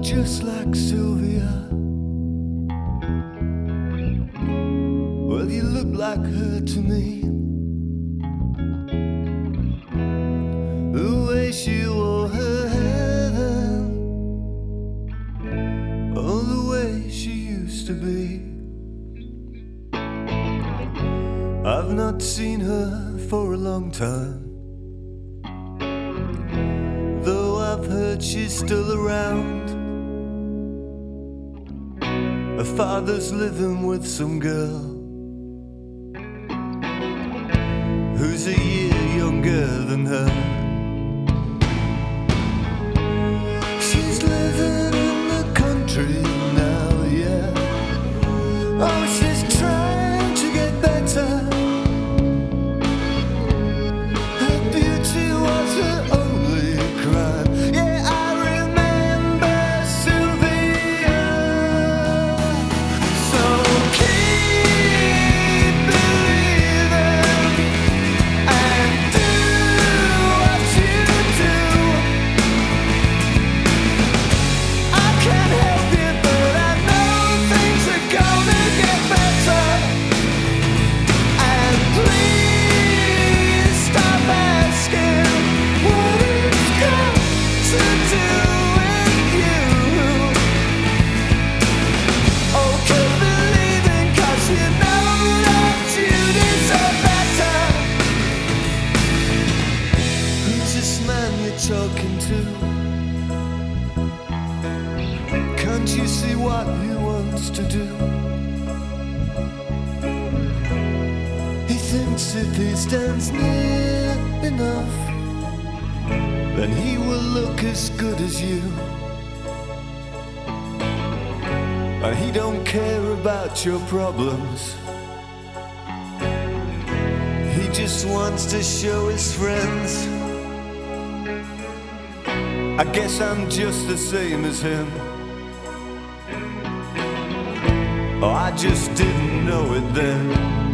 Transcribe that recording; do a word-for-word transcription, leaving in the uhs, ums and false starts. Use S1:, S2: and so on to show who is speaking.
S1: just like Sylvia. Well, you look like her to me. The way she wore her hair, oh, the way she used to be. I've not seen her for a long time, though I've heard she's still around. Her father's living with some girl who's a year younger than her. She's living in the country now, yeah. Oh, she's trying to get better. Her beauty was her only crime. Yeah, I remember Sylvia. So keep believing and do what you do. I can't help you, but I know things are gonna get better. And please stop asking what it's got to do with you. Oh, keep believing, 'cause you know that you deserve better. Who's this man you're talking to? Can't you see what he wants to do? He thinks if he stands near enough, then he will look as good as you. And he don't care about your problems. He just wants to show his friends. I guess I'm just the same as him. Oh, I just didn't know it then.